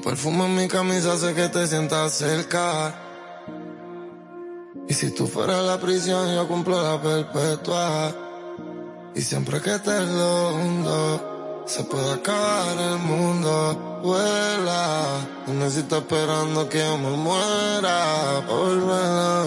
perfume en mi camisa hace que te sientas cerca. Y si tú fueras la prisión, yo cumplo la perpetua. Y siempre que te lo hundo, se puede acabar el mundo. Vuela, y me si está esperando que yo me muera pa' volver a